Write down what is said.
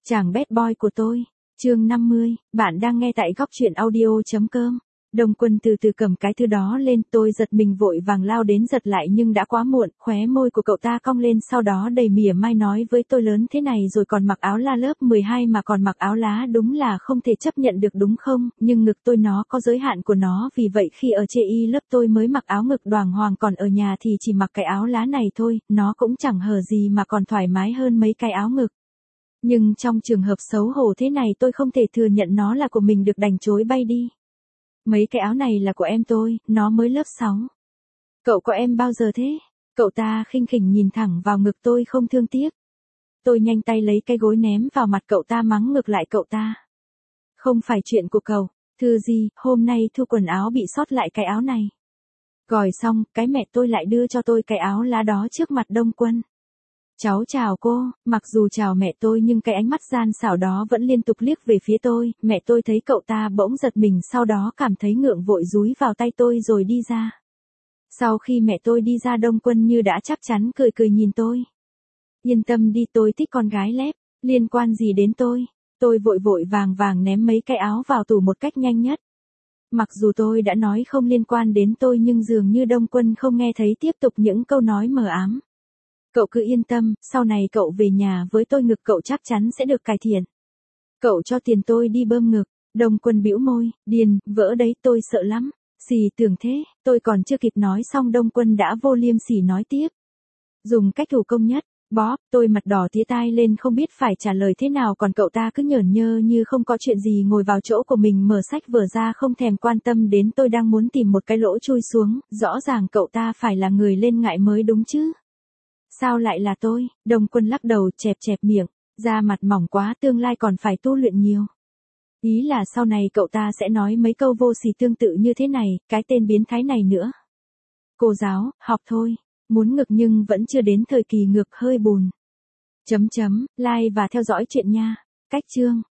Chàng bad boy của tôi, chương 50, bạn đang nghe tại góc truyện audio.com. Đông Quân từ từ cầm cái thứ đó lên, tôi giật mình vội vàng lao đến giật lại nhưng đã quá muộn, khóe môi của cậu ta cong lên sau đó đầy mỉa mai nói với tôi lớn thế này rồi còn mặc áo la lớp 12 mà còn mặc áo lá đúng là không thể chấp nhận được đúng không, nhưng ngực tôi nó có giới hạn của nó vì vậy khi ở chê y lớp tôi mới mặc áo ngực đoàng hoàng còn ở nhà thì chỉ mặc cái áo lá này thôi, nó cũng chẳng hở gì mà còn thoải mái hơn mấy cái áo ngực. Nhưng trong trường hợp xấu hổ thế này tôi không thể thừa nhận nó là của mình được đành chối bay đi. Mấy cái áo này là của em tôi, nó mới lớp 6. Cậu có em bao giờ thế? Cậu ta khinh khỉnh nhìn thẳng vào ngực tôi không thương tiếc. Tôi nhanh tay lấy cái gối ném vào mặt cậu ta mắng ngược lại cậu ta. Không phải chuyện của cậu, thư gì, hôm nay thu quần áo bị sót lại cái áo này. Gòi xong, cái mẹ tôi lại đưa cho tôi cái áo lá đó trước mặt Đông Quân. Cháu chào cô, mặc dù chào mẹ tôi nhưng cái ánh mắt gian xảo đó vẫn liên tục liếc về phía tôi, mẹ tôi thấy cậu ta bỗng giật mình sau đó cảm thấy ngượng vội dúi vào tay tôi rồi đi ra. Sau khi mẹ tôi đi ra Đông Quân như đã chắc chắn cười cười nhìn tôi. Yên tâm đi, tôi thích con gái lép, liên quan gì đến tôi. Tôi vội vội vàng vàng ném mấy cái áo vào tủ một cách nhanh nhất. Mặc dù tôi đã nói không liên quan đến tôi nhưng dường như Đông Quân không nghe thấy tiếp tục những câu nói mờ ám. Cậu cứ yên tâm, sau này cậu về nhà với tôi ngực cậu chắc chắn sẽ được cải thiện. Cậu cho tiền tôi đi bơm ngực. Đông Quân bĩu môi, điên, vỡ đấy tôi sợ lắm. Xì tưởng thế, tôi còn chưa kịp nói xong Đông Quân đã vô liêm sỉ nói tiếp. Dùng cách thủ công nhất, bóp, tôi mặt đỏ tía tai lên không biết phải trả lời thế nào còn cậu ta cứ nhởn nhơ như không có chuyện gì ngồi vào chỗ của mình mở sách vở ra không thèm quan tâm đến tôi đang muốn tìm một cái lỗ chui xuống, rõ ràng cậu ta phải là người lên ngại mới đúng chứ. Sao lại là tôi? Đông Quân lắc đầu chẹp chẹp miệng, da mặt mỏng quá tương lai còn phải tu luyện nhiều. Ý là sau này cậu ta sẽ nói mấy câu vô sỉ tương tự như thế này, cái tên biến thái này nữa. Cô giáo, học thôi, muốn ngực nhưng vẫn chưa đến thời kỳ ngực hơi bùn. Like và theo dõi chuyện nha. Cách chương.